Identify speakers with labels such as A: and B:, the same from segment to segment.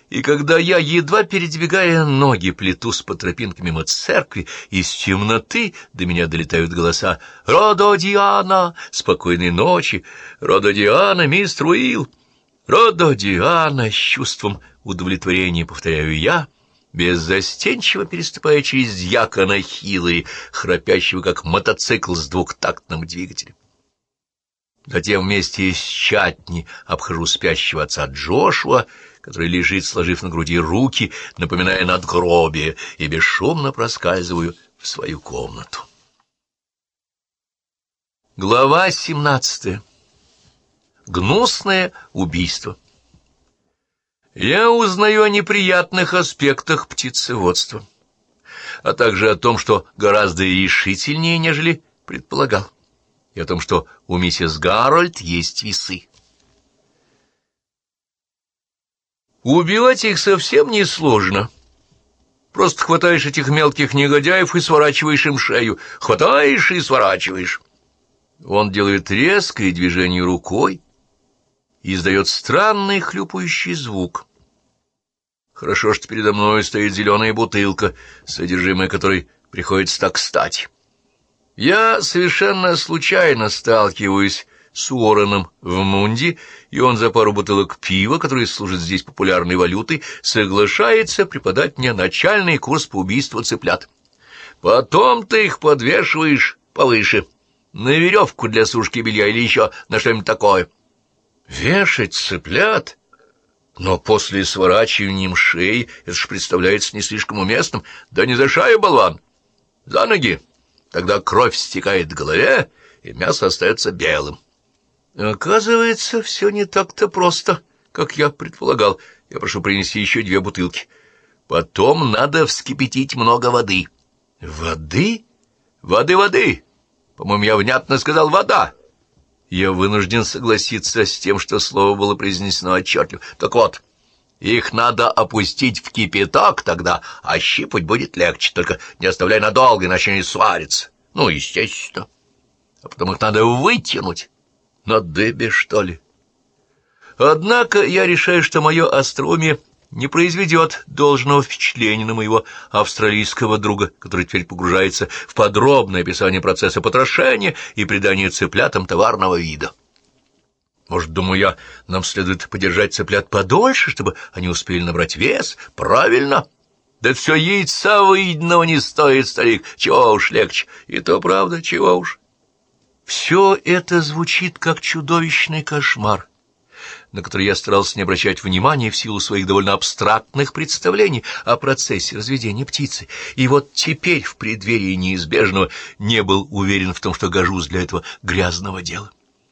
A: И когда я, едва передвигая ноги, плетусь по тропинке мимо церкви, из темноты до меня долетают голоса «Родо-Диана! Спокойной ночи! Родо-Диана, мистер Уилл!» «Родо-Диана!» — с чувством удовлетворения повторяю я, беззастенчиво переступая через дьякона Хиллари, храпящего как мотоцикл с двухтактным двигателем. Затем вместе с Чатни обхожу спящего отца Джошуа, который лежит, сложив на груди руки, напоминая надгробие, и бесшумно проскальзываю в свою комнату. Глава 17. Гнусное убийство. Я узнаю о неприятных аспектах птицеводства, а также о том, что гораздо решительнее, нежели предполагал, и о том, что у миссис Гарольд есть весы. Убивать их совсем несложно. Просто хватаешь этих мелких негодяев и сворачиваешь им шею. Хватаешь и сворачиваешь. Он делает резкое движение рукой и издает странный хлюпающий звук. Хорошо, что передо мной стоит зеленая бутылка, содержимое которой приходится так кстати. Я совершенно случайно сталкиваюсь с Уорреном в Мунди, и он за пару бутылок пива, которые служат здесь популярной валютой, соглашается преподать мне начальный курс по убийству цыплят. Потом ты их подвешиваешь повыше, на веревку для сушки белья или еще на что-нибудь такое. Вешать цыплят? Но после сворачивания им шеи это ж представляется не слишком уместным. Да не за шею, болван, за ноги. Тогда кровь стекает к голове, и мясо остается белым. Оказывается, все не так-то просто, как я предполагал. Я прошу принести еще 2 бутылки. Потом надо вскипятить много воды. Воды? Воды! По-моему, я внятно сказал «вода». Я вынужден согласиться с тем, что слово было произнесено отчетливо. Так вот, их надо опустить в кипяток, тогда ощипать будет легче, только не оставляй надолго, иначе они сварятся. Ну, естественно. А потом их надо вытянуть. На дыбе, что ли? Однако я решаю, что мое остроумие не произведет должного впечатления на моего австралийского друга, который теперь погружается в подробное описание процесса потрошения и придания цыплятам товарного вида. Может, думаю я, нам следует подержать цыплят подольше, чтобы они успели набрать вес? Правильно. Да все яйца выеденного не стоит, старик. Чего уж легче. И то правда, чего уж. Все это звучит как чудовищный кошмар, на который я старался не обращать внимания в силу своих довольно абстрактных представлений о процессе разведения птицы. И вот теперь, в преддверии неизбежного, не был уверен в том, что гожусь для этого грязного дела.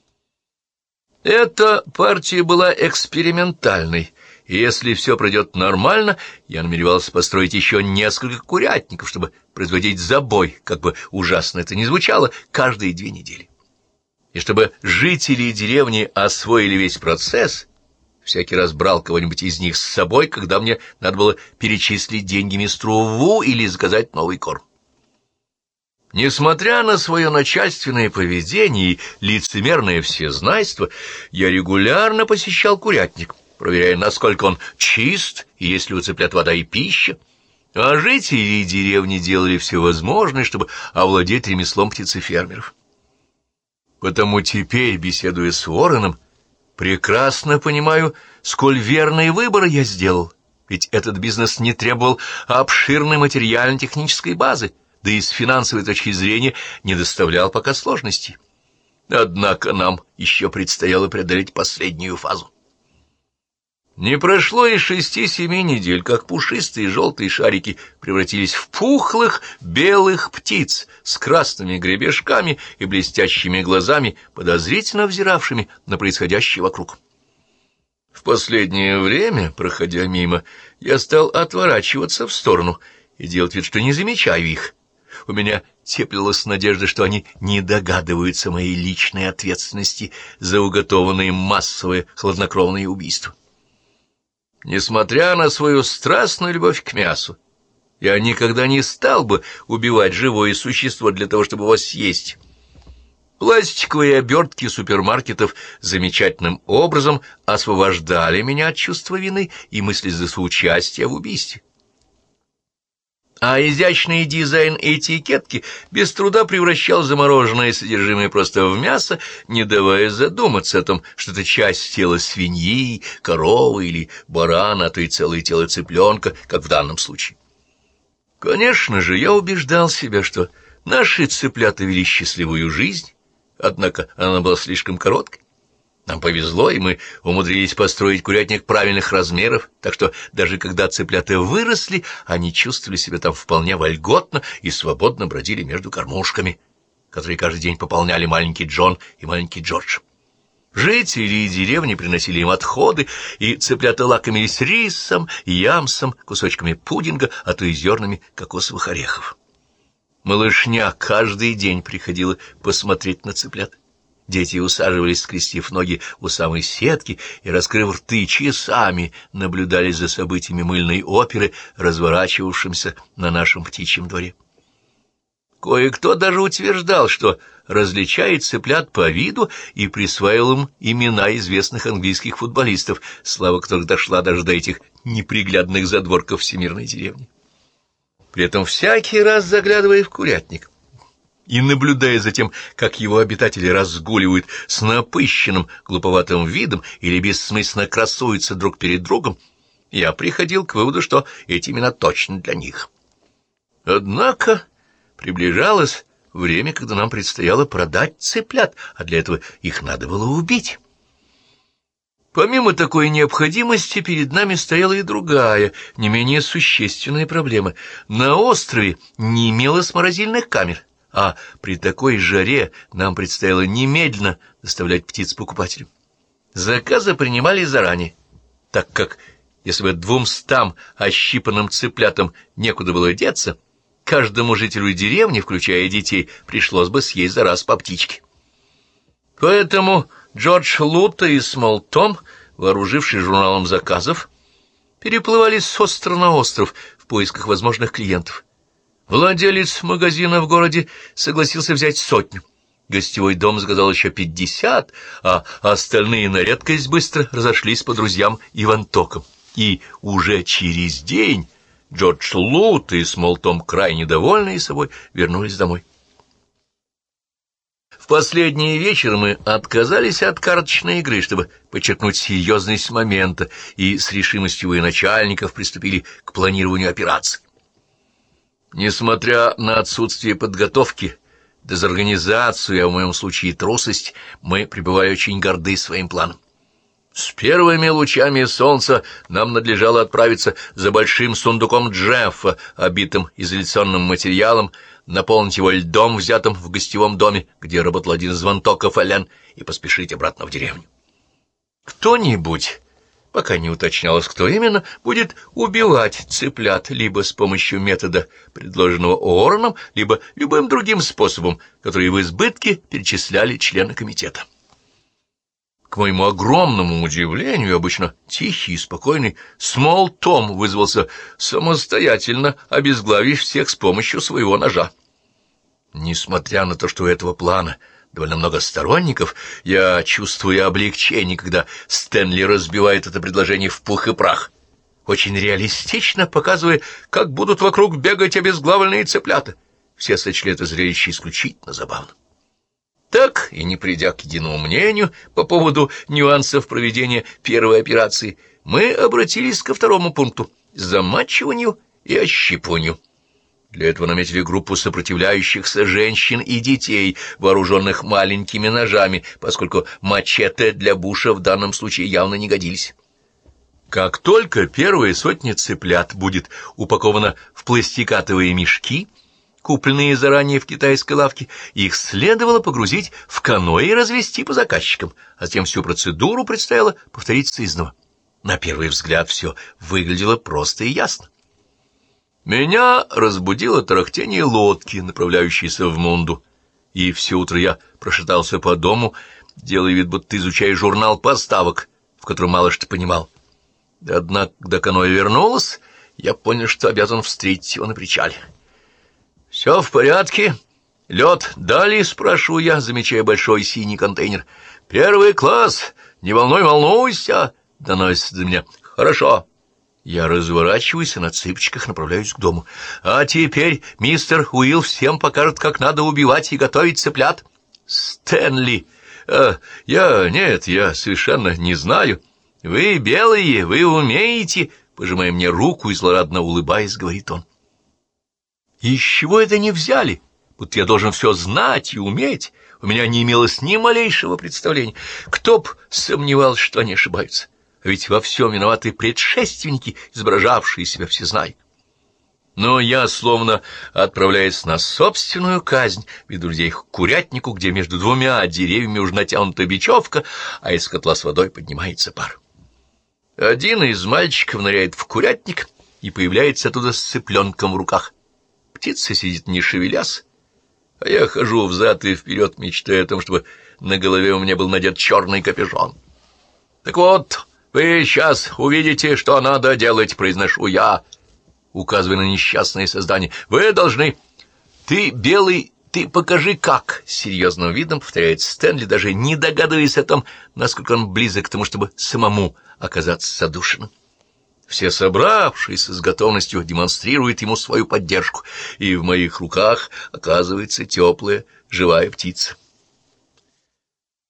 A: Эта партия была экспериментальной, и если все пройдет нормально, я намеревался построить еще несколько курятников, чтобы производить забой, как бы ужасно это ни звучало, каждые 2 недели. И чтобы жители деревни освоили весь процесс, всякий раз брал кого-нибудь из них с собой, когда мне надо было перечислить деньги мистеру Ву или заказать новый корм. Несмотря на свое начальственное поведение и лицемерное всезнайство, я регулярно посещал курятник, проверяя, насколько он чист и есть ли у цыплят вода и пища. А жители деревни делали все возможное, чтобы овладеть ремеслом птицефермеров. Потому теперь, беседуя с Уорреном, прекрасно понимаю, сколь верный выбор я сделал, ведь этот бизнес не требовал обширной материально-технической базы, да и с финансовой точки зрения не доставлял пока сложностей. Однако нам еще предстояло преодолеть последнюю фазу. Не прошло и 6-7 недель, как пушистые желтые шарики превратились в пухлых белых птиц с красными гребешками и блестящими глазами, подозрительно взиравшими на происходящее вокруг. В последнее время, проходя мимо, я стал отворачиваться в сторону и делать вид, что не замечаю их. У меня теплилась надежда, что они не догадываются моей личной ответственности за уготованные массовые хладнокровные убийства. Несмотря на свою страстную любовь к мясу, я никогда не стал бы убивать живое существо для того, чтобы его съесть. Пластиковые обертки супермаркетов замечательным образом освобождали меня от чувства вины и мысли за соучастие в убийстве. А изящный дизайн этикетки без труда превращал замороженное содержимое просто в мясо, не давая задуматься о том, что это часть тела свиньи, коровы или барана, а то и целое тело цыпленка, как в данном случае. Конечно же, я убеждал себя, что наши цыплята вели счастливую жизнь, однако она была слишком короткой. Нам повезло, и мы умудрились построить курятник правильных размеров, так что даже когда цыплята выросли, они чувствовали себя там вполне вольготно и свободно бродили между кормушками, которые каждый день пополняли маленький Джон и маленький Джордж. Жители деревни приносили им отходы, и цыплята лакомились рисом, ямсом, кусочками пудинга, а то и зернами кокосовых орехов. Малышня каждый день приходила посмотреть на цыплят. Дети усаживались, скрестив ноги у самой сетки, и, раскрыв рты, часами наблюдали за событиями мыльной оперы, разворачивавшимся на нашем птичьем дворе. Кое-кто даже утверждал, что различает цыплят по виду и присваивал им имена известных английских футболистов, слава которых дошла даже до этих неприглядных задворков всемирной деревни. При этом всякий раз, заглядывая в курятник и наблюдая за тем, как его обитатели разгуливают с напыщенным, глуповатым видом или бессмысленно красуются друг перед другом, я приходил к выводу, что эти имена точно для них. Однако приближалось время, когда нам предстояло продать цыплят, а для этого их надо было убить. Помимо такой необходимости, перед нами стояла и другая, не менее существенная проблема. На острове не имелось морозильных камер, а при такой жаре нам предстояло немедленно доставлять птиц покупателям. Заказы принимали заранее, так как, если бы 200 ощипанным цыплятам некуда было деться, каждому жителю деревни, включая детей, пришлось бы съесть за раз по птичке. Поэтому Джордж Лута и Смол Том, вооружившись журналом заказов, переплывали с острова на остров в поисках возможных клиентов. Владелец магазина в городе согласился взять 100. Гостевой дом заказал еще 50, а остальные на редкость быстро разошлись по друзьям и вантокам. И уже через день Джордж Лут и Смол Том, крайне довольные собой, вернулись домой. В последний вечер мы отказались от карточной игры, чтобы подчеркнуть серьезность момента, и с решимостью военачальников приступили к планированию операции. Несмотря на отсутствие подготовки, дезорганизацию, а в моем случае трусость, мы пребывали очень горды своим планом. С первыми лучами солнца нам надлежало отправиться за большим сундуком Джеффа, обитым изоляционным материалом, наполнить его льдом, взятым в гостевом доме, где работал один из вантоков Элен, и поспешить обратно в деревню. Кто-нибудь, пока не уточнялось, кто именно, будет убивать цыплят либо с помощью метода, предложенного Уорреном, либо любым другим способом, который в избытке перечисляли члены комитета. К моему огромному удивлению, обычно тихий и спокойный Смол Том вызвался самостоятельно, обезглавив всех с помощью своего ножа. Несмотря на то, что у этого плана довольно много сторонников, я чувствую облегчение, когда Стэнли разбивает это предложение в пух и прах, очень реалистично показывая, как будут вокруг бегать обезглавленные цыплята. Все сочли это зрелище исключительно забавным. Так, и не придя к единому мнению по поводу нюансов проведения первой операции, мы обратились ко второму пункту — замачиванию и ощипыванию. Для этого наметили группу сопротивляющихся женщин и детей, вооруженных маленькими ножами, поскольку мачете для буша в данном случае явно не годились. Как только первая сотня цыплят будет упакована в пластикатовые мешки, купленные заранее в китайской лавке, их следовало погрузить в каноэ и развезти по заказчикам, а затем всю процедуру предстояло повторить сызнова. На первый взгляд все выглядело просто и ясно. Меня разбудило тарахтение лодки, направляющейся в Мунду, и все утро я прошатался по дому, делая вид, будто изучая журнал поставок, в котором мало что понимал. Однако, когда каноэ вернулось, я понял, что обязан встретить его на причале. «Все в порядке?» «Лед дали?» — спрашиваю я, замечая большой синий контейнер. «Первый класс! Не волнуйся!» — доносится до меня. «Хорошо». Я разворачиваюсь и на цыпочках направляюсь к дому. «А теперь мистер Уилл всем покажет, как надо убивать и готовить цыплят». «Стэнли! Я совершенно не знаю. Вы белые, вы умеете?» Пожимая мне руку и злорадно улыбаясь, говорит он. «Из чего это не взяли? Будто я должен все знать и уметь. У меня не имелось ни малейшего представления. Кто б сомневался, что они ошибаются? А ведь во всем виноваты предшественники, изображавшие себя всезнайкой. Но я, словно отправляясь на собственную казнь, веду людей к курятнику, где между двумя деревьями уже натянута бечевка, а из котла с водой поднимается пар. Один из мальчиков ныряет в курятник и появляется оттуда с цыпленком в руках. Птица сидит не шевелясь, а я хожу взад и вперед, мечтая о том, чтобы на голове у меня был надет черный капюшон. «Так вот, вы сейчас увидите, что надо делать», — произношу я, указывая на несчастное создание. «Вы должны...» «Ты, белый, ты покажи, как!» — с серьезным видом повторяет Стэнли, даже не догадываясь о том, насколько он близок к тому, чтобы самому оказаться задушенным. Все собравшиеся с готовностью демонстрируют ему свою поддержку, и в моих руках оказывается теплая живая птица.